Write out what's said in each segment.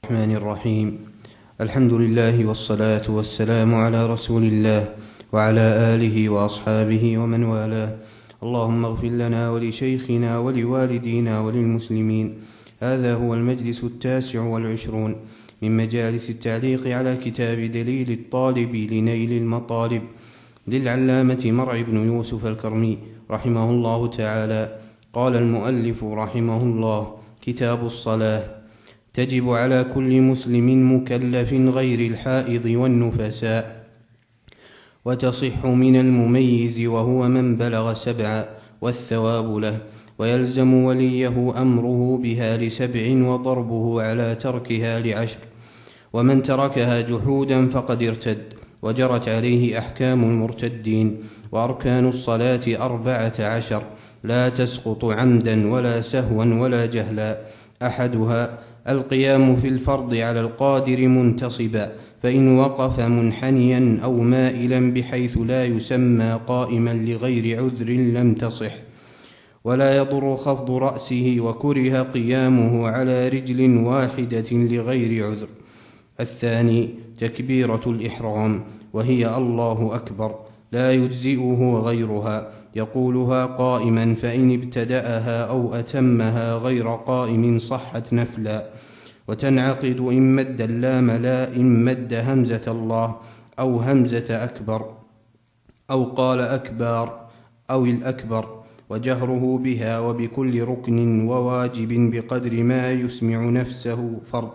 الرحمن الرحيم. الحمد لله والصلاة والسلام على رسول الله وعلى آله وأصحابه ومن والاه. اللهم اغفر لنا ولشيخنا ولوالدينا وللمسلمين. هذا هو المجلس 29 من مجالس التعليق على كتاب دليل الطالب لنيل المطالب للعلامة مرع بن يوسف الكرمي رحمه الله تعالى. قال المؤلف رحمه الله: كتاب الصلاة. تجب على كل مسلم مكلف غير الحائض والنفساء، وتصح من المميز وهو من بلغ 7 والثواب له، ويلزم وليه أمره بها ل7 وضربه على تركها ل10. ومن تركها جحودا فقد ارتد، وجرت عليه أحكام المرتدين. وأركان الصلاة 14 لا تسقط عمدا ولا سهوا ولا جهلا. أحدها القيام في الفرض على القادر منتصبا، فإن وقف منحنيا أو مائلا بحيث لا يسمى قائما لغير عذر لم تصح. ولا يضر خفض رأسه، وكره قيامه على رجل واحدة لغير عذر. الثاني تكبيرة الإحرام، وهي الله أكبر، لا يجزئه غيرها، يقولها قائما، فإن ابتدأها أو أتمها غير قائم صحت نفلا. وتنعقد إن مد اللام لا، إن مد همزة الله أو همزة أكبر، أو قال أكبر أو الأكبر، وجهره بها وبكل ركن وواجب بقدر ما يسمع نفسه فرض.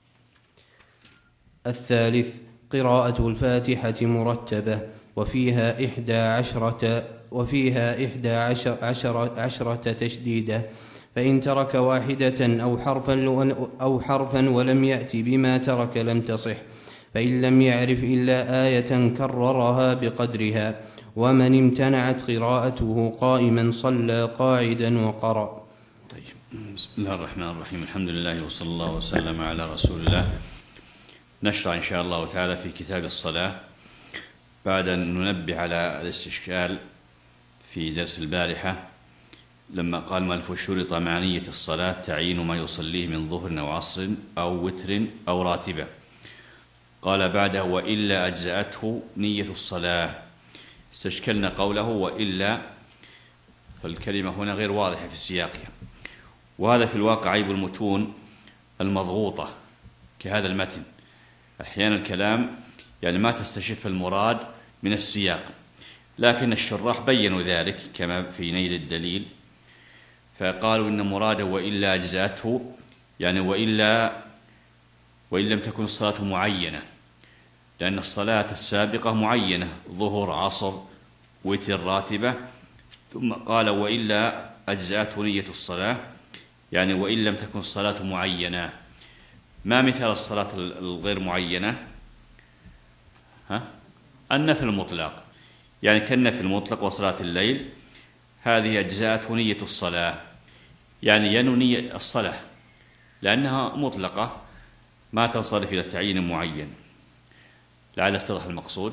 الثالث قراءة الفاتحة مرتبة، وفيها 11 تشديدة، فإن ترك واحدة أو حرفا ولم يأت بما ترك لم تصح، فإن لم يعرف إلا آية كررها بقدرها. ومن امتنعت قراءته قائما صلى قاعدا وقرأ. طيب، بسم الله الرحمن الرحيم. الحمد لله وصلى الله وسلم على رسول الله. نشرع إن شاء الله تعالى في كتاب الصلاة بعد أن ننبه على الاستشكال في درس البارحة لما قال مؤلف: شرط مع نية الصلاة تعيين ما يصليه من ظهر أو عصر أو وتر أو راتبة. قال بعده: وإلا أجزأته نية الصلاة. استشكلنا قوله وإلا، فالكلمة هنا غير واضحة في سياقها، وهذا في الواقع عيب المتون المضغوطة كهذا المتن. أحيانا الكلام ما تستشف المراد من السياق، لكن الشراح بيّنوا ذلك كما في نيل الدليل، فقالوا إن مراده وإلا أجزأته، وإن لم تكن الصلاة معينة، لأن الصلاة السابقة معينة: ظهر، عصر، وتر، راتبة. ثم قال وإلا أجزأته نية الصلاة، وإن لم تكن الصلاة معينة. ما مثال الصلاة الغير معينة؟ النفل المطلق، كالنفل المطلق وصلاة الليل، هذه أجزاءته نية الصلاة، ينوي الصلاة لأنها مطلقة ما تنصرف إلى تعيين معين. لعل اتضح المقصود.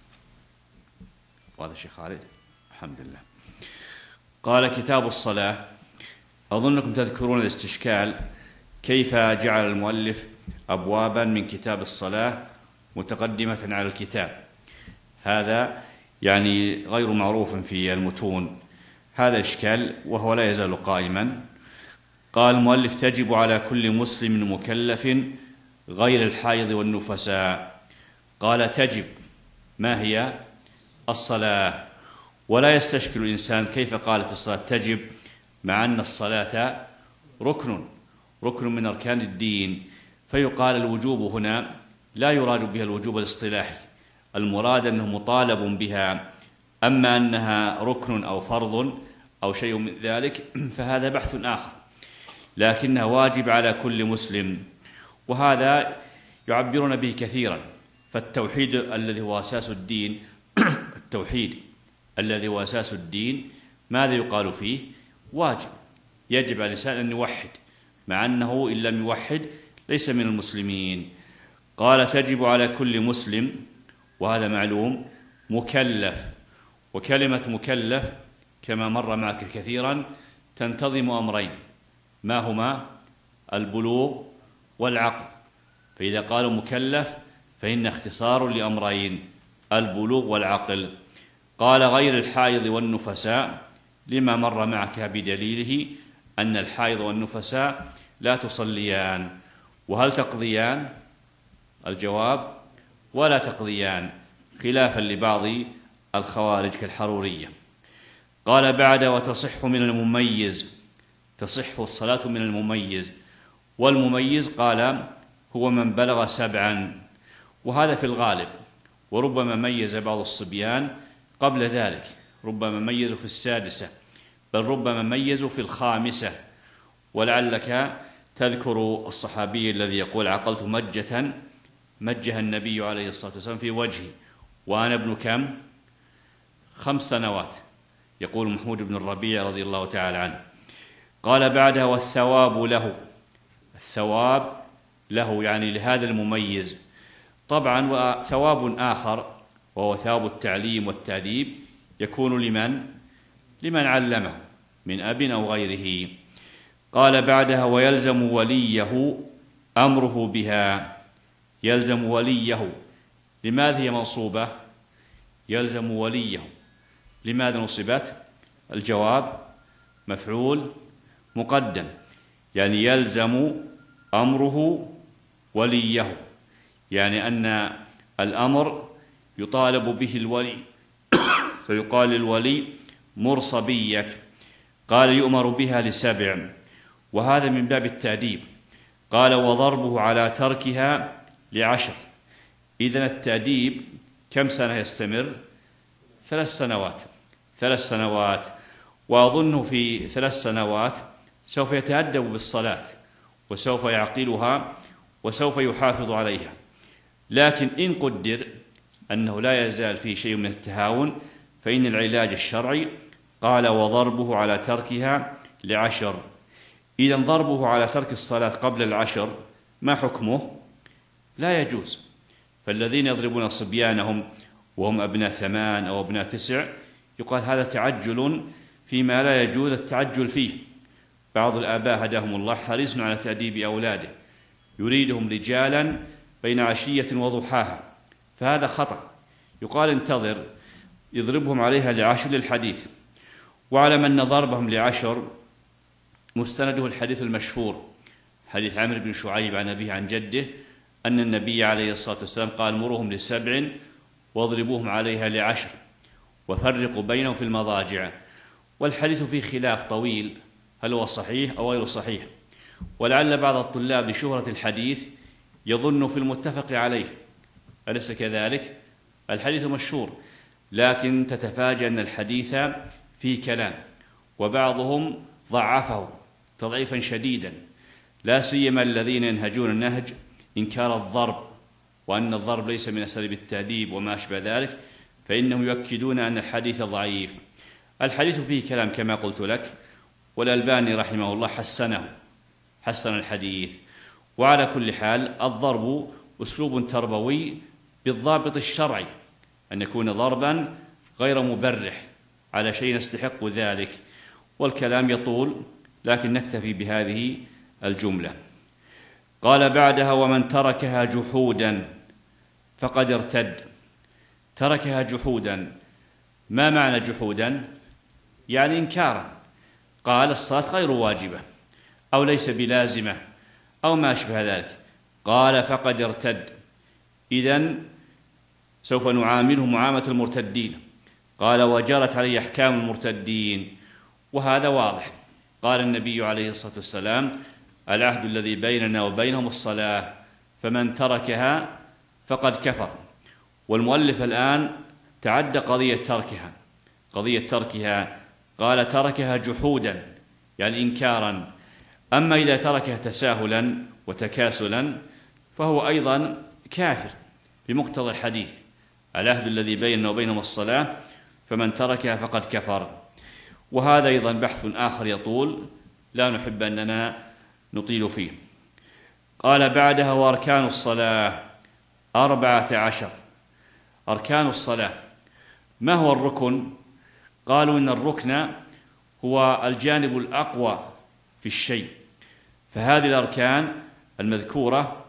وهذا شيخ خالد، الحمد لله. قال: كتاب الصلاة. أظنكم تذكرون الاستشكال كيف جعل المؤلف أبوابا من كتاب الصلاة متقدمة على الكتاب. هذا غير معروف في المتون، هذا إشكال وهو لا يزال قائما. قال المؤلف: تجب على كل مسلم مكلف غير الحائض والنفساء. قال: تجب، ما هي الصلاة؟ ولا يستشكل الإنسان كيف قال في الصلاة تجب، مع أن الصلاة ركن من أركان الدين، فيقال الوجوب هنا لا يراد بها الوجوب الاصطلاحي، المراد أنه مطالب بها. أما أنها ركن أو فرض أو شيء من ذلك فهذا بحث آخر، لكنها واجب على كل مسلم، وهذا يعبرون به كثيرا. فالتوحيد الذي هو أساس الدين التوحيد الذي هو أساس الدين، ماذا يقال فيه؟ واجب، يجب على الإنسان أن يوحد، مع أنه إن لم يوحد ليس من المسلمين. قال: تجب على كل مسلم، وهذا معلوم، مكلف. وكلمة مكلف كما مر معك كثيرا تنتظم أمرين، ما هما؟ البلوغ والعقل. فإذا قالوا مكلف فإن اختصار لأمرين: البلوغ والعقل. قال غير الحائض والنفساء، لما مر معك بدليله أن الحائض والنفساء لا تصليان. وهل تقضيان؟ الجواب: ولا تقضيان، خلافا لبعض الخوارج كالحرورية. قال بعد: وتصح من المميز، تصح الصلاة من المميز. والمميز قال هو من بلغ 7، وهذا في الغالب، وربما ميز بعض الصبيان قبل ذلك، ربما ميزوا في 6، بل ربما ميزوا في 5. ولعلك تذكر الصحابي الذي يقول: عقلت مجة مجها النبي عليه الصلاة والسلام في وجهي وأنا ابن كم؟ 5 سنوات، يقول محمود بن الربيع رضي الله تعالى عنه. قال بعدها: والثواب له، الثواب له يعني لهذا المميز. طبعا وثواب آخر وهو ثواب التعليم والتأديب يكون لمن علمه من أب أو غيره. قال بعدها: ويلزم وليه أمره بها. يلزم وليه، لماذا هي منصوبة؟ يلزم وليه، لماذا نصبت؟ الجواب: مفعول مقدم، يعني يلزم أمره وليه، يعني أن الأمر يطالب به الولي فيقال للولي: مر صبيك. قال: يؤمر بها ل7، وهذا من باب التأديب. قال: وضربه على تركها ل10. إذن التأديب كم سنة يستمر؟ 3 سنوات. 3 سنوات، وأظنه في 3 سنوات سوف يتأدب بالصلاة، وسوف يعقلها، وسوف يحافظ عليها. لكن إن قدر أنه لا يزال فيه شيء من التهاون، فإن العلاج الشرعي قال: وضربه على تركها ل10. إذن ضربه على ترك الصلاة قبل 10 ما حكمه؟ لا يجوز. فالذين يضربون صبيانهم وهم أبناء 8 أو أبناء 9 يقال هذا تعجل فيما لا يجوز التعجل فيه. بعض الآباء هداهم الله حريص على تأديب أولاده، يريدهم رجالا بين عشية وضحاها، فهذا خطأ. يقال انتظر، يضربهم عليها ل10 للحديث. واعلم أن ضربهم ل10 مستنده الحديث المشهور، حديث عمرو بن شعيب عن أبيه عن جده أن النبي عليه الصلاة والسلام قال: مرهم ل7 واضربوهم عليها ل10 وفرقوا بينهم في المضاجع. والحديث فيه خلاف طويل، هل هو صحيح أو غير صحيح؟ ولعل بعض الطلاب لشهرة الحديث يظن في المتفق عليه، أليس كذلك؟ الحديث مشهور، لكن تتفاجأ أن الحديث فيه كلام، وبعضهم ضعفه تضعيفا شديدا، لا سيما الذين ينهجون النهج إنكار الضرب، وأن الضرب ليس من أساليب التأديب وما أشبه ذلك، فإنهم يؤكدون أن الحديث ضعيف. الحديث فيه كلام كما قلت لك، والألباني رحمه الله حسن الحديث. وعلى كل حال الضرب أسلوب تربوي بالضابط الشرعي، أن يكون ضربا غير مبرح على شيء يستحق ذلك. والكلام يطول، لكن نكتفي بهذه الجملة. قال بعدها: ومن تركها جحودا فقد ارتد. تركها جحودا، ما معنى جحودا؟ يعني إنكارا، قال الصلاة غير واجبة أو ليس بلازمة أو ما أشبه ذلك، قال فقد ارتد. إذن سوف نعامله معاملة المرتدين. قال: وجرت عليه أحكام المرتدين، وهذا واضح. قال النبي عليه الصلاة والسلام: العهد الذي بيننا وبينهم الصلاة، فمن تركها فقد كفر. والمؤلف الآن تعدى قضية تركها، قال: تركها جحودا يعني إنكارا. أما إذا تركها تساهلا وتكاسلا فهو أيضا كافر بمقتضى الحديث: العهد الذي بيننا وبينهم الصلاة، فمن تركها فقد كفر. وهذا أيضا بحث آخر يطول، لا نحب أننا نطيل فيه. قال بعدها: وأركان الصلاة 14. أركان الصلاة، ما هو الركن؟ قالوا إن الركن هو الجانب الأقوى في الشيء، فهذه الأركان المذكورة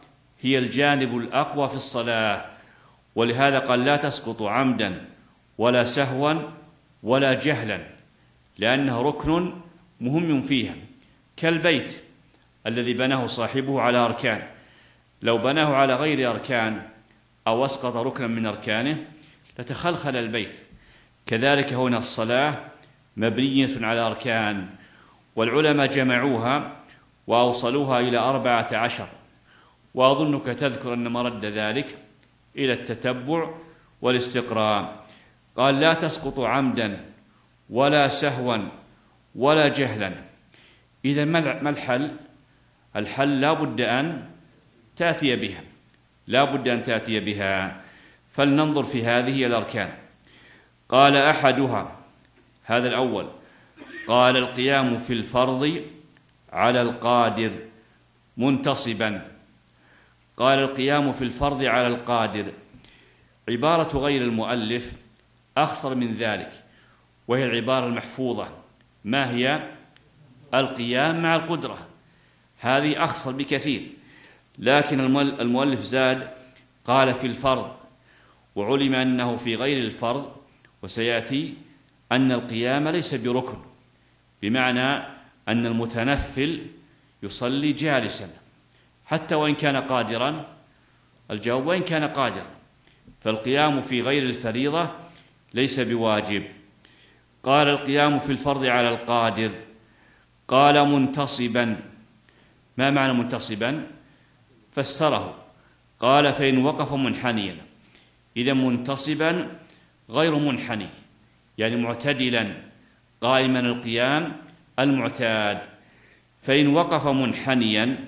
هي الجانب الأقوى في الصلاة، ولهذا قال لا تسقط عمدا ولا سهوا ولا جهلا، لأنه ركن مهم فيها، كالبيت الذي بناه صاحبه على أركان، لو بناه على غير أركان أو أسقط ركنا من أركانه لتخلخل البيت. كذلك هنا الصلاة مبنية على أركان، والعلماء جمعوها وأوصلوها إلى 14، وأظنك تذكر أن مرد ذلك إلى التتبع والاستقراء. قال لا تسقط عمدا ولا سهوا ولا جهلا. إذا ما الحل؟ الحل لا بد أن تأتي بها، لا بد أن تأتي بها. فلننظر في هذه الأركان. قال أحدها، هذا الأول، قال القيام في الفرض على القادر منتصبا. قال القيام في الفرض على القادر، عبارة غير المؤلف أخصر من ذلك، وهي العبارة المحفوظة. ما هي؟ القيام مع القدرة. هذه أخصر بكثير، لكن المؤلف زاد قال في الفرض، وعلم أنه في غير الفرض، وسيأتي أن القيام ليس بركن، بمعنى أن المتنفل يصلي جالسا حتى وإن كان قادرا. الجواب وإن كان قادرا، فالقيام في غير الفريضة ليس بواجب. قال القيام في الفرض على القادر، قال منتصبا. ما معنى منتصبا؟ فسره، قال فإن وقف منحنيا. إذا منتصبا غير منحني، يعني معتدلا قائما القيام المعتاد. فإن وقف منحنيا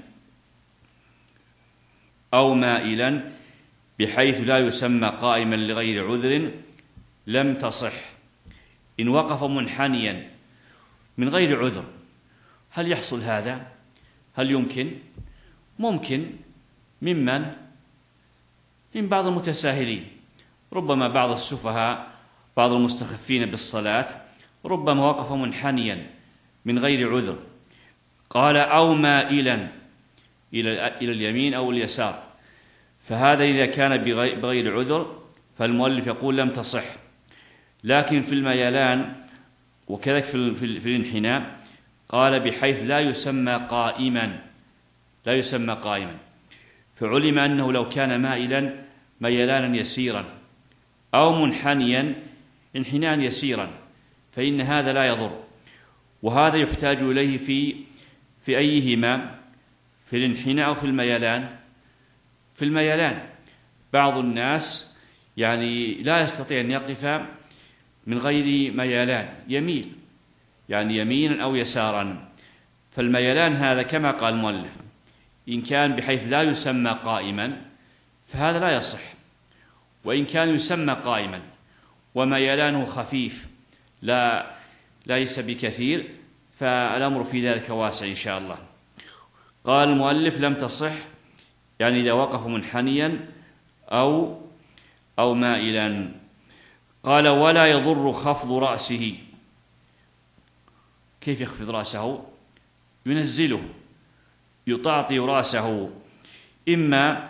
أو مائلا بحيث لا يسمى قائما لغير عذر لم تصح. إن وقف منحنيا من غير عذر، هل يحصل هذا؟ هل يمكن؟ ممكن. ممن؟ من بعض المتساهلين، ربما بعض السفهاء، بعض المستخفين بالصلاة، ربما وقف منحنيا من غير عذر. قال أو مائلا إلى اليمين أو اليسار، فهذا إذا كان بغير عذر فالمؤلف يقول لم تصح. لكن في الميلان وكذلك في الانحناء قال بحيث لا يسمى قائما، لا يسمى قائما، فعلم أنه لو كان مائلا ميلانا يسيرا أو منحنيا انحناء يسيرا فإن هذا لا يضر. وهذا يحتاج إليه في أيهما؟ في الانحناء أو في الميلان؟ في الميلان. بعض الناس يعني لا يستطيع أن يقف من غير ميلان، يميل يعني يمينا أو يسارا. فالميلان هذا كما قال المؤلف إن كان بحيث لا يسمى قائما فهذا لا يصح، وإن كان يسمى قائما وميلانه خفيف ليس بكثير فالأمر في ذلك واسع إن شاء الله. قال المؤلف لم تصح، يعني إذا وقف منحنيا أو مائلا. قال ولا يضر خفض رأسه. كيف يخفض رأسه؟ ينزله، يطاطي رأسه، إما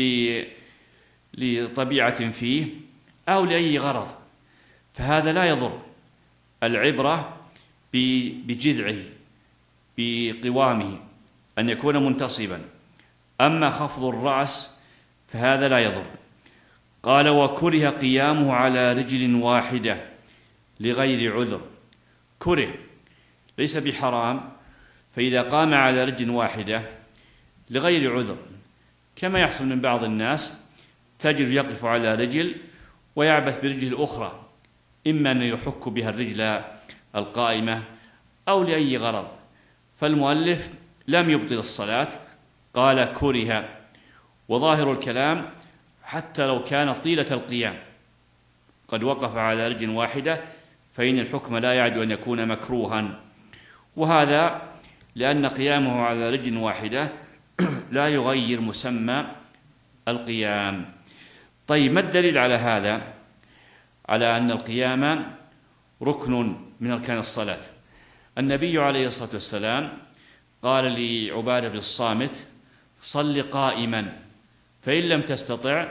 لطبيعة فيه أو لأي غرض، فهذا لا يضر. العبرة بجذعه بقوامه أن يكون منتصبا، أما خفض الرأس فهذا لا يضر. قال وكره قيامه على رجل واحدة لغير عذر. كره، ليس بحرام، فإذا قام على رجل واحدة لغير عذر، كما يحصل من بعض الناس تجد يقف على رجل ويعبث برجل الأخرى، إما أن يحك بها الرجل القائمة أو لأي غرض. فالمؤلف لم يبطل الصلاة، قال كره. وظاهر الكلام حتى لو كان طيلة القيام قد وقف على رجل واحدة فإن الحكم لا يعد أن يكون مكروها، وهذا لأن قيامه على رجل واحدة لا يغير مسمى القيام. طيب، ما الدليل على هذا؟ على أن القيام ركن من أركان الصلاة. النبي عليه الصلاة والسلام قال لعبادة بن الصامت صل قائما فإن لم تستطع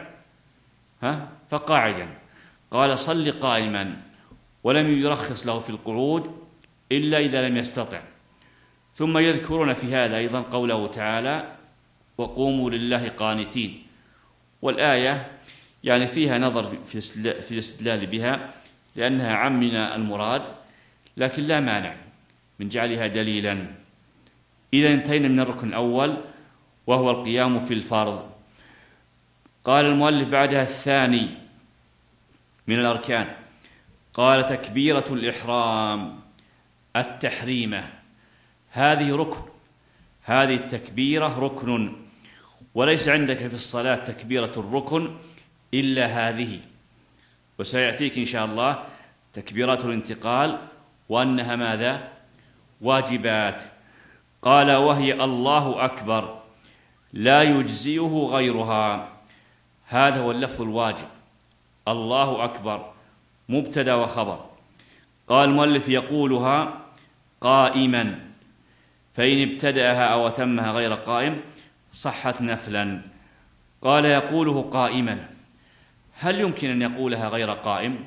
فقاعدا. قال صل قائما، ولم يرخص له في القعود إلا إذا لم يستطع. ثم يذكرون في هذا أيضا قوله تعالى وقوموا لله قانتين، والآية يعني فيها نظر في الاستدلال بها لأنها عم من المراد، لكن لا مانع من جعلها دليلا. إذا انتهينا من الركن الأول وهو القيام في الفرض. قال المؤلف بعدها الثاني من الأركان، قال تكبيرة الإحرام التحريمة، هذه ركن، هذه التكبيرة ركن، وليس عندك في الصلاة تكبيرة الركن إلا هذه، وسيأتيك إن شاء الله تكبيرات الانتقال وأنها ماذا؟ واجبات. قال وهي الله أكبر لا يجزئه غيرها، هذا هو اللفظ الواجب، الله أكبر مبتدأ وخبر. قال المؤلف يقولها قائما، فإن ابتدأها أو أتمها غير قائم صحت نفلا. قال يقوله قائما، هل يمكن أن يقولها غير قائم؟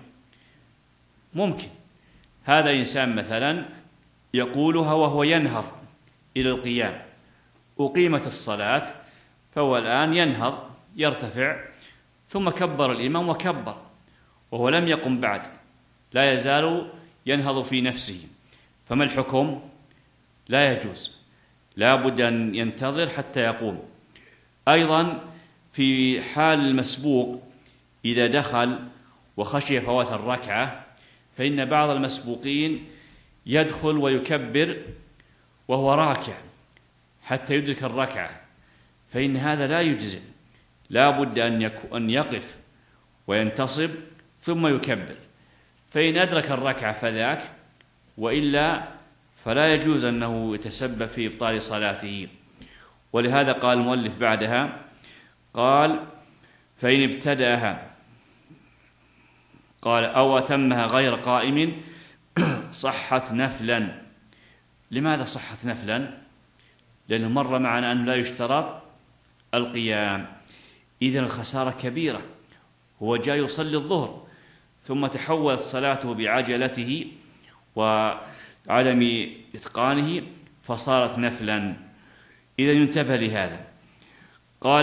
ممكن. هذا إنسان مثلا يقولها وهو ينهض إلى القيام، أقيمت الصلاة فهو الآن ينهض يرتفع، ثم كبر الإمام وكبر وهو لم يقم بعد، لا يزال ينهض في نفسه، فما الحكم؟ لا يجوز، لا بد أن ينتظر حتى يقوم. أيضا في حال المسبوق إذا دخل وخشي فوات الركعة، فإن بعض المسبوقين يدخل ويكبر وهو راكع حتى يدرك الركعة، فإن هذا لا يجزئ، لا بد أن يقف وينتصب ثم يكبر، فإن أدرك الركعة فذاك، وإلا فلا يجوز أنه يتسبب في إبطال صلاته. ولهذا قال المؤلف بعدها، قال فإن ابتدأها قال أو أتمها غير قائم صحت نفلا. لماذا صحت نفلا؟ لأنه مر معنا أنه لا يشترط القيام، إذن الخسارة كبيرة. هو جاء يصلي الظهر ثم تحولت صلاته بعجلته وعدم إتقانه فصارت نفلا، إذن ينتبه لهذا. قال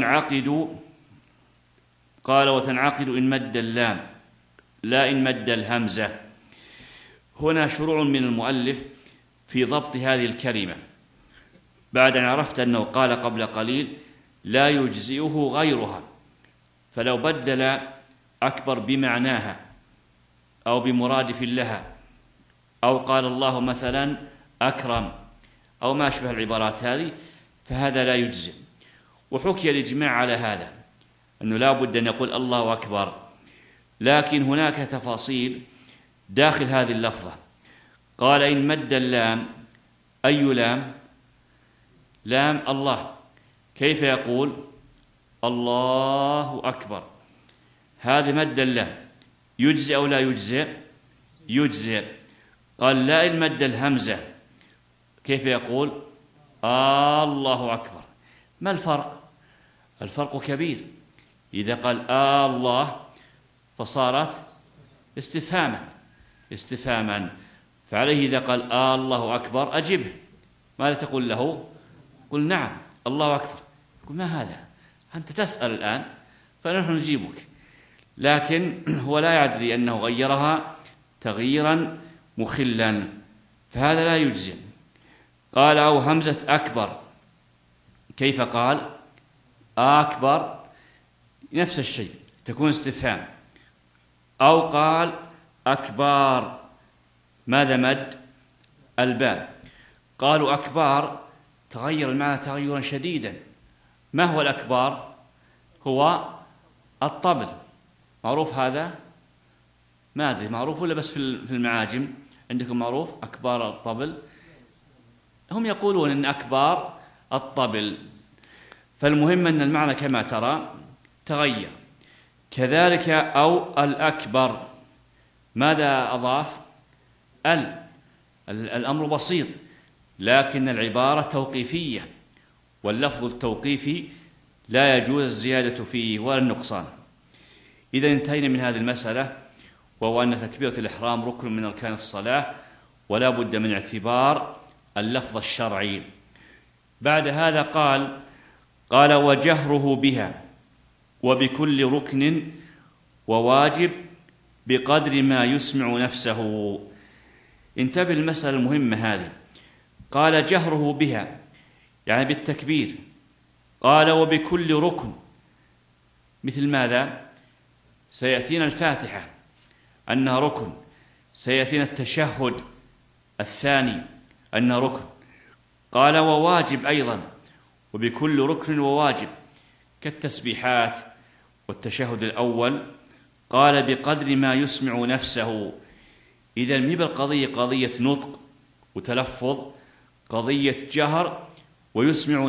وتنعقد إن مد اللام لا إن مد الهمزة. هنا شروع من المؤلف في ضبط هذه الكلمة بعد أن عرفت أنه قال قبل قليل لا يجزئه غيرها، فلو بدل أكبر بمعناها أو بمرادف لها، أو قال الله مثلا أكرم أو ما أشبه العبارات هذه، فهذا لا يجزئ. وحكي الإجماع على هذا أنه لا بد أن يقول الله أكبر، لكن هناك تفاصيل داخل هذه اللفظة. قال إن مد اللام، أي لام؟ لام الله. كيف يقول الله أكبر؟ هذا مد اللام، يجزئ أو لا يجزئ؟ يجزئ. قال لا إن مد الهمزة، كيف يقول الله أكبر؟ ما الفرق؟ الفرق كبير. إذا قال الله فصارت استفهاما، فعليه إذا قال الله أكبر أجبه. ماذا تقول له؟ قل نعم الله أكبر. يقول ما هذا؟ أنت تسأل الآن فنحن نجيبك، لكن هو لا يدري أنه غيرها تغييرا مخلا، فهذا لا يجزم. قال أو همزة أكبر، كيف قال أكبر؟ نفس الشيء، تكون استفهام. أو قال أكبار، ماذا مد؟ الباء. قالوا أكبار تغير المعنى تغيرا شديدا. ما هو الأكبار؟ هو الطبل، معروف هذا؟ ما أدري معروف ولا بس في المعاجم عندكم معروف أكبار الطبل؟ هم يقولون أن أكبار الطبل. فالمهم أن المعنى كما ترى تغير. كذلك أو الأكبر، ماذا أضاف؟ الأمر بسيط، لكن العبارة توقيفية، واللفظ التوقيفي لا يجوز الزيادة فيه ولا النقصان. إذا انتهينا من هذه المسألة، وهو أن تكبيرة الإحرام ركن من أركان الصلاة ولا بد من اعتبار اللفظ الشرعي. بعد هذا قال وجهره بها وبكل ركن وواجب بقدر ما يسمع نفسه. انتبه المسألة المهمة هذه. قال جهره بها يعني بالتكبير، قال وبكل ركن، مثل ماذا؟ سيأتينا الفاتحة أنها ركن، سيأتينا التشهد الثاني أنها ركن. قال وواجب أيضا، وبكل ركن وواجب كالتسبيحات والتشهد الأول. قال بقدر ما يسمع نفسه. إذا ما هي بالقضية قضية نطق وتلفظ، قضية جهر ويسمع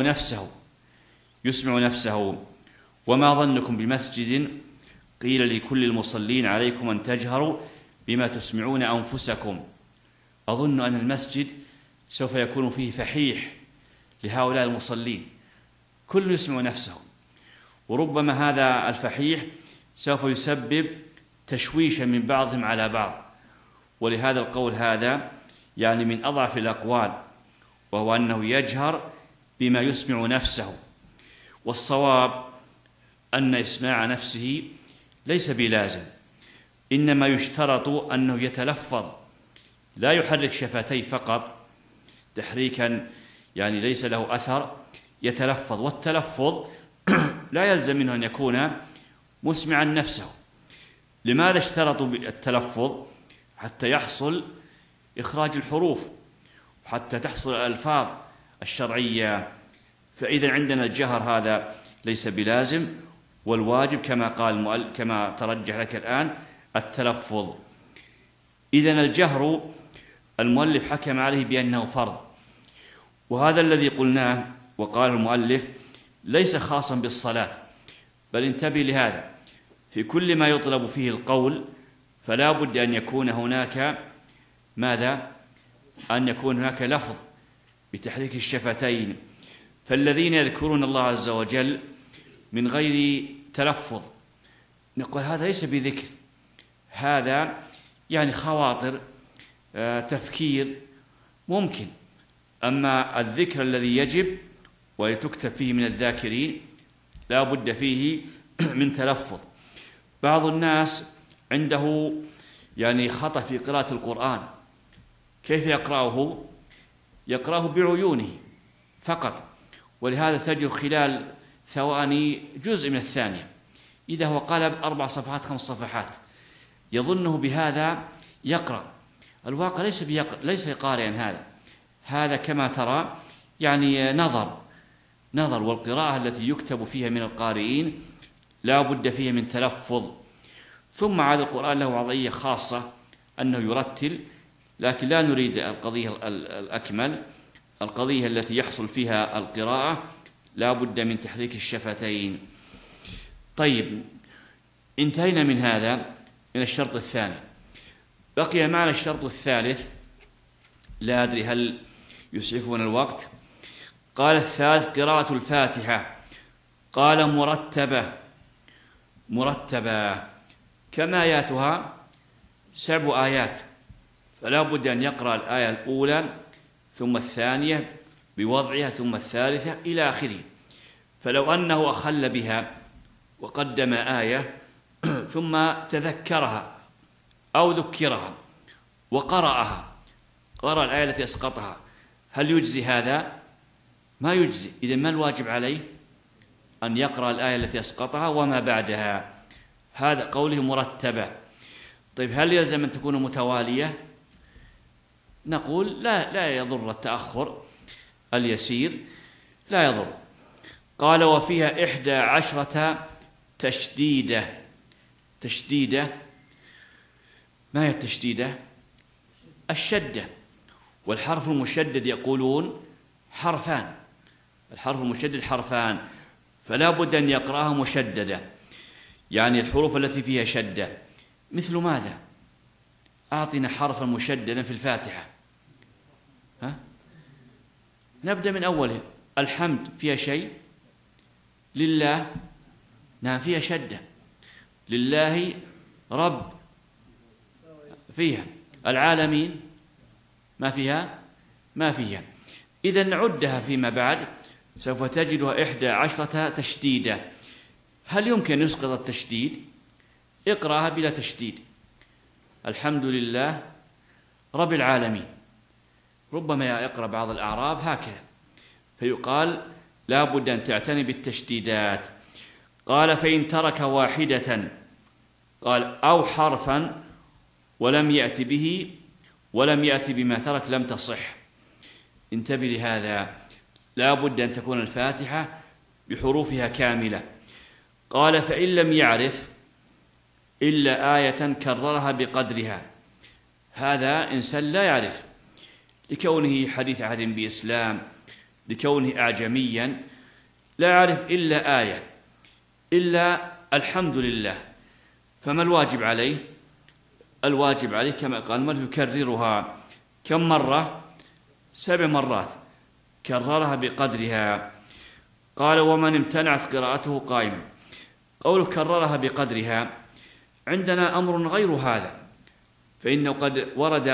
نفسه. وما ظنكم بمسجد قيل لكل المصلين عليكم أن تجهروا بما تسمعون أنفسكم. أظن أن المسجد سوف يكون فيه فحيح لهؤلاء المصلين، كل يسمع نفسه، وربما هذا الفحيح سوف يسبب تشويشا من بعضهم على بعض. ولهذا القول هذا يعني من أضعف الأقوال، وهو أنه يجهر بما يسمع نفسه. والصواب أن إسماع نفسه ليس بلازم، إنما يشترط أنه يتلفظ، لا يحرك شفتيه فقط تحريكا يعني ليس له أثر، يتلفظ. والتلفظ لا يلزم منه أن يكون مسمعا نفسه. لماذا اشترطوا التلفظ؟ حتى يحصل إخراج الحروف، وحتى تحصل الألفاظ الشرعية. فإذا عندنا الجهر هذا ليس بلازم، والواجب كما ترجح لك الآن التلفظ. إذن الجهر المؤلف حكم عليه بأنه فرض، وهذا الذي قلناه وقال المؤلف ليس خاصا بالصلاة، بل انتبه لهذا، في كل ما يطلب فيه القول فلا بد أن يكون هناك ماذا؟ أن يكون هناك لفظ بتحريك الشفتين. فالذين يذكرون الله عز وجل من غير تلفظ نقول هذا ليس بذكر، هذا يعني خواطر، تفكير ممكن. أما الذكر الذي يجب ويتكتب فيه من الذاكرين لا بد فيه من تلفظ. بعض الناس عنده يعني خطأ في قراءة القرآن. كيف يقرأه؟ يقرأه بعيونه فقط، ولهذا تجد خلال ثواني جزء من الثانية. إذا هو قال 4 صفحات 5 صفحات يظنه بهذا يقرأ، الواقع ليس قارئا. هذا كما ترى يعني نظر، والقراءة التي يكتب فيها من القارئين لا بد فيها من تلفظ. ثم عاد القرآن له وضعية خاصة أنه يرتل، لكن لا نريد القضية الأكمل، القضية التي يحصل فيها القراءة لا بد من تحريك الشفتين. طيب، انتهينا من هذا، من الشرط الثاني. بقي معنا الشرط الثالث، لا أدري هل يسعفنا الوقت. قال الثالث قراءة الفاتحة. قال مرتبة كما آياتها 7 آيات، فلا بد أن يقرأ الآية الأولى ثم الثانية بوضعها ثم الثالثة إلى آخره. فلو أنه أخل بها وقدم آية ثم تذكرها أو ذكرها وقرأها، قرأ الآية التي أسقطها، هل يجزي هذا؟ ما يجزي. إذن ما الواجب عليه؟ أن يقرأ الآية التي أسقطها وما بعدها. هذا قوله مرتبة. طيب، هل يلزم أن تكون متوالية؟ نقول لا يضر التأخر اليسير، لا يضر. قال وفيها 11 تشديدة. ما هي التشديدة؟ الشدة. والحرف المشدد يقولون حرفان، الحرف المشدد حرفان، فلا بد أن يقرأها مشددة، يعني الحروف التي فيها شدة. مثل ماذا؟ أعطنا حرفا مشددا في الفاتحة. نبدأ من أوله. الحمد فيها شيء؟ لله، نعم فيها شدة، لله رب، فيها العالمين ما فيها، ما فيها. إذا نعدها فيما بعد سوف تجدها 11 تشديدة. هل يمكن يسقط التشديد؟ اقرأها بلا تشديد. الحمد لله رب العالمين. ربما يقرأ بعض الأعراب هكذا، فيقال لا بد أن تعتني بالتشديدات. قال فإن ترك واحدة، قال أو حرفا ولم يأتي به ولم يأتي بما ترك لم تصح. انتبه لهذا، لا بد أن تكون الفاتحة بحروفها كاملة. قال فإن لم يعرف إلا آية كررها بقدرها. هذا إنسان لا يعرف، لكونه حديث عهد بإسلام، لكونه أعجميا، لا يعرف إلا آية، إلا الحمد لله. فما الواجب عليه؟ الواجب عليه كما قال من يكررها كم مرة؟ 7 مرات، كررها بقدرها. قال ومن امتنعت قراءته قائما. قوله كررها بقدرها، عندنا أمر غير هذا، فإنه قد ورد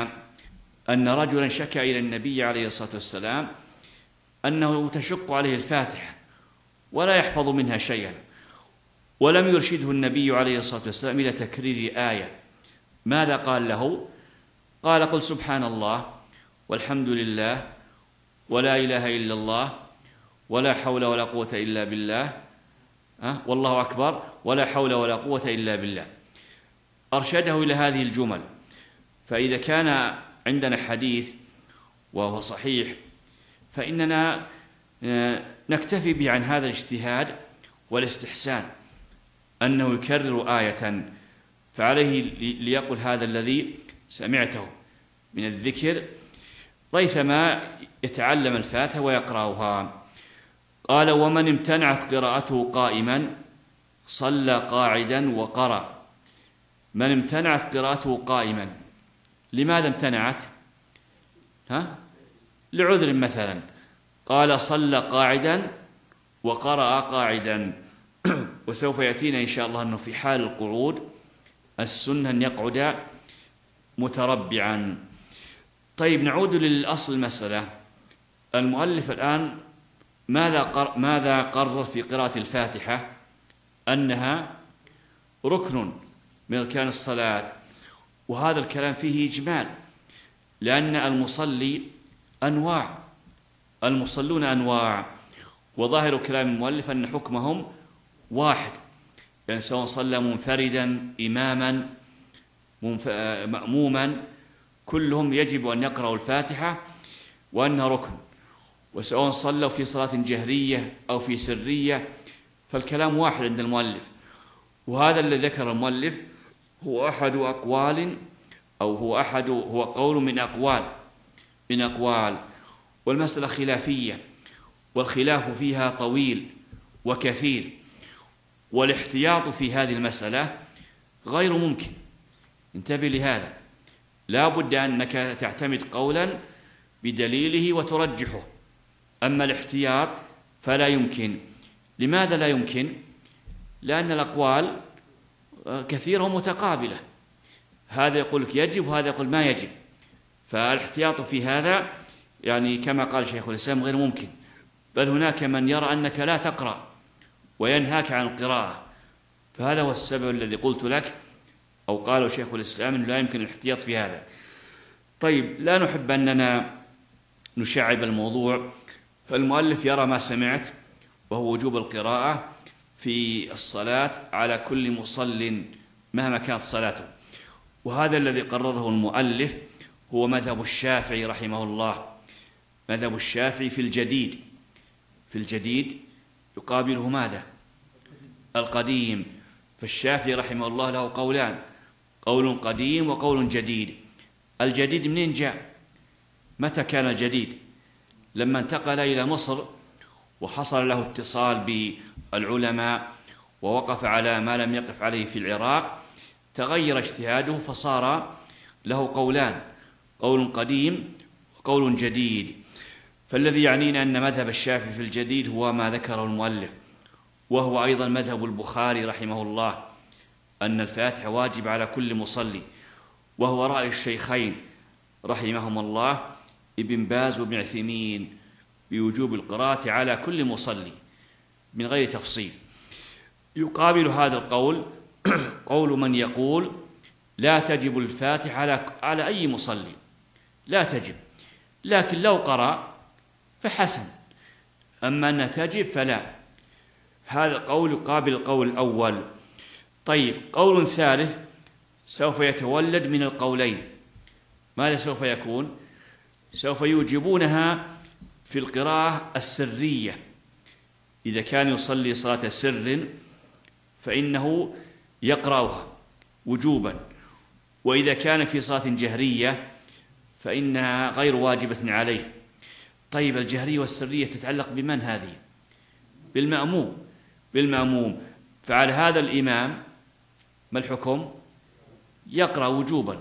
أن رجلا شكى إلى النبي عليه الصلاة والسلام أنه تشق عليه الفاتحة ولا يحفظ منها شيئا، ولم يرشده النبي عليه الصلاة والسلام إلى تكرير آية. ماذا قال له؟ قال قل سبحان الله والحمد لله ولا إله إلا الله ولا حول ولا قوة إلا بالله، والله أكبر ولا حول ولا قوة إلا بالله. أرشده إلى هذه الجمل. فإذا كان عندنا حديث وهو صحيح فإننا نكتفي به عن هذا الاجتهاد والاستحسان أنه يكرر آية، فعليه ليقل هذا الذي سمعته من الذكر ريثما يتعلم الفاتحة ويقرأها. قال ومن امتنعت قراءته قائما صلى قاعدا وقرأ. من امتنعت قراءته قائما، لماذا امتنعت؟ لعذر مثلا، قال صلى قاعدا وقرأ قاعدا. وسوف يأتينا إن شاء الله أنه في حال القعود السنة أن يقعد متربعا. طيب نعود للأصل المسألة. المؤلف الآن ماذا قرر في قراءة الفاتحة؟ أنها ركن من أركان الصلاة، وهذا الكلام فيه إجمال، لأن المصلي أنواع، المصلون أنواع، وظاهر كلام المؤلف أن حكمهم واحد، يعني سواء صلى منفردا إماما مأموما كلهم يجب أن يقرأوا الفاتحة وأنها ركن، وسواء صلوا في صلاة جهرية أو في سرية فالكلام واحد عند المؤلف. وهذا الذي ذكر المؤلف هو أحد أقوال، أو هو قول من أقوال، والمسألة خلافية، والخلاف فيها طويل وكثير، والاحتياط في هذه المسألة غير ممكن. انتبه لهذا، لا بد أنك تعتمد قولا بدليله وترجحه، أما الاحتياط فلا يمكن. لماذا لا يمكن؟ لأن الأقوال كثيرة ومتقابلة، هذا يقول لك يجب وهذا يقول ما يجب، فالاحتياط في هذا يعني كما قال شيخ الإسلام غير ممكن. بل هناك من يرى أنك لا تقرأ وينهاك عن القراءة، فهذا هو السبب الذي قلت لك، أو قاله شيخ الإسلام أنه لا يمكن الاحتياط في هذا. طيب لا نحب أننا نشعب الموضوع، فالمؤلف يرى ما سمعت، وهو وجوب القراءة في الصلاة على كل مصل مهما كانت صلاته. وهذا الذي قرره المؤلف هو مذهب الشافعي رحمه الله. مذهب الشافعي في الجديد يقابله ماذا؟ القديم. فالشافعي رحمه الله له قولان، قول قديم وقول جديد. الجديد منين جاء؟ متى كان الجديد؟ لما انتقل إلى مصر وحصل له اتصال بالعلماء ووقف على ما لم يقف عليه في العراق، تغير اجتهاده فصار له قولان، قول قديم وقول جديد. فالذي يعنينا أن مذهب الشافعي في الجديد هو ما ذكره المؤلف، وهو أيضا مذهب البخاري رحمه الله أن الفاتحة واجب على كل مصلي، وهو رأي الشيخين رحمهم الله ابن باز وابن عثيمين بوجوب القراءة على كل مصلي من غير تفصيل. يقابل هذا القول قول من يقول لا تجب الفاتحة على أي مصلي، لا تجب، لكن لو قرأ فحسن، أما أنها تجب فلا. هذا القول يقابل القول الأول. طيب، قول ثالث سوف يتولد من القولين. ماذا سوف يكون؟ سوف يوجبونها في القراءة السرية. إذا كان يصلي صلاة سر فإنه يقرأها وجوبا، وإذا كان في صلاة جهرية فإنها غير واجبة عليه. طيب، الجهرية والسرية تتعلق بمن هذه؟ بالمأموم. فعلى هذا الإمام ما الحكم؟ يقرأ وجوبا،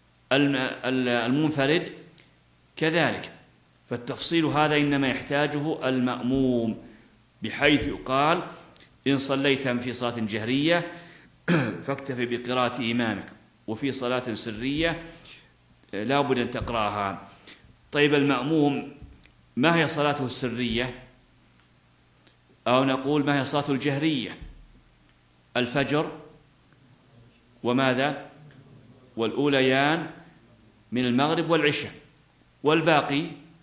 المنفرد كذلك. فالتفصيل هذا إنما يحتاجه المأموم، بحيث يقال إن صليت في صلاة جهرية فاكتفي بقراءة إمامك، وفي صلاة سرية لا بد أن تقرأها. طيب، المأموم ما هي صلاته السرية؟ أو نقول ما هي صلاة الجهرية؟ الفجر وماذا؟ والأوليان من المغرب والعشاء، والباقي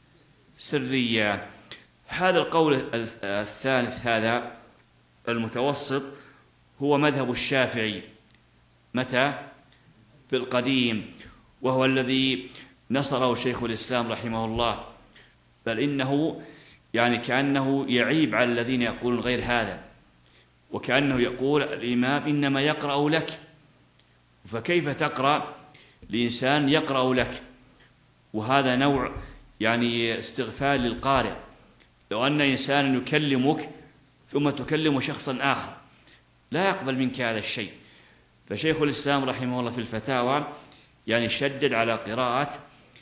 سرية. هذا القول الثالث هذا المتوسط هو مذهب الشافعي. متى؟ في القديم، وهو الذي نصره شيخ الإسلام رحمه الله، بل إنه كأنه يعيب على الذين يقولون غير هذا، وكأنه يقول الإمام إنما يقرأ لك، فكيف تقرأ لإنسان يقرأ لك؟ وهذا نوع استغفال للقارئ. لو أن إنسان يكلمك ثم تكلم شخصا آخر لا يقبل منك هذا الشيء. فشيخ الإسلام رحمه الله في الفتاوى شدد على قراءة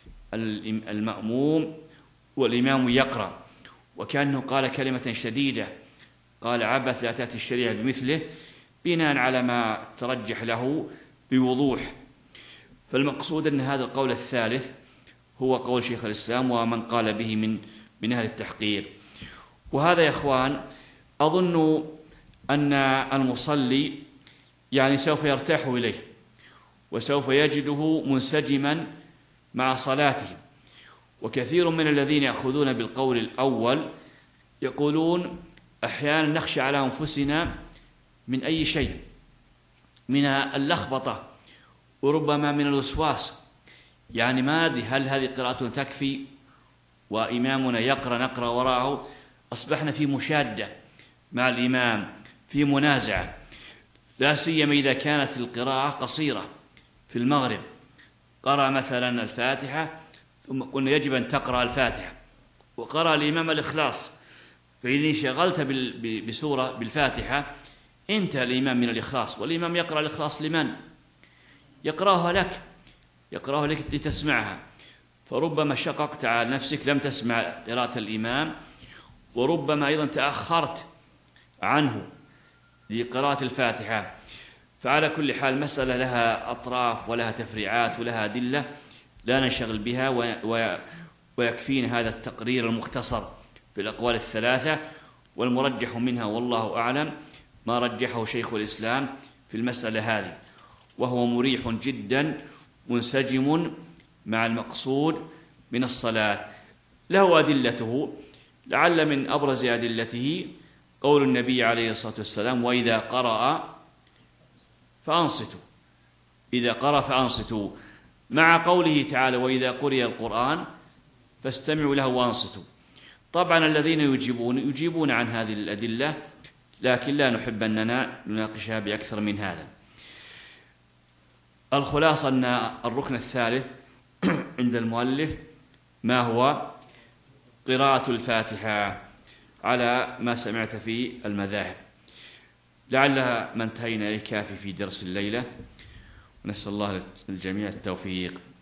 المأموم والإمام يقرأ، وكأنه قال كلمة شديدة، قال عبث لا تأتي الشريعة بمثله، بناء على ما ترجح له بوضوح. فالمقصود أن هذا القول الثالث هو قول شيخ الإسلام ومن قال به من أهل التحقيق. وهذا يا إخوان أظن أن المصلي سوف يرتاح إليه، وسوف يجده منسجما مع صلاته. وكثير من الذين يأخذون بالقول الأول يقولون أحيانا نخشى على أنفسنا من أي شيء، من اللخبطة وربما من الوسواس. ما أدري هل هذه قراءة تكفي وإمامنا يقرأ نقرأ وراءه؟ أصبحنا في مشادة مع الإمام، في منازعة، لا سيما إذا كانت القراءة قصيرة. في المغرب قرأ مثلا الفاتحة ثم قلنا يجب أن تقرأ الفاتحة، وقرأ الإمام الإخلاص، فإذا انشغلت بسورة بالفاتحة انتهى الإمام من الإخلاص، والإمام يقرأ الإخلاص لمن؟ يقرأها لك لتسمعها، فربما شققت على نفسك لم تسمع قراءة الإمام، وربما أيضا تأخرت عنه لقراءة الفاتحة. فعلى كل حال مسألة لها أطراف ولها تفريعات ولها أدلة لا ننشغل بها، ويكفينا هذا التقرير المختصر في الأقوال الثلاثة. والمرجح منها والله أعلم ما رجحه شيخ الإسلام في المسألة هذه، وهو مريح جدا منسجم مع المقصود من الصلاة. له أدلته، لعل من أبرز أدلته قول النبي عليه الصلاة والسلام وإذا قرأ فأنصتوا، إذا قرأ فأنصتوا، مع قوله تعالى وإذا قرئ القرآن فاستمعوا له وأنصتوا. طبعا الذين يجيبون عن هذه الأدلة، لكن لا نحب أننا نناقشها بأكثر من هذا. الخلاصة أن الركن الثالث عند المؤلف ما هو؟ قراءة الفاتحة على ما سمعت في المذاهب. لعل ما انتهينا إليه كافي في درس الليلة، ونسأل الله للجميع التوفيق.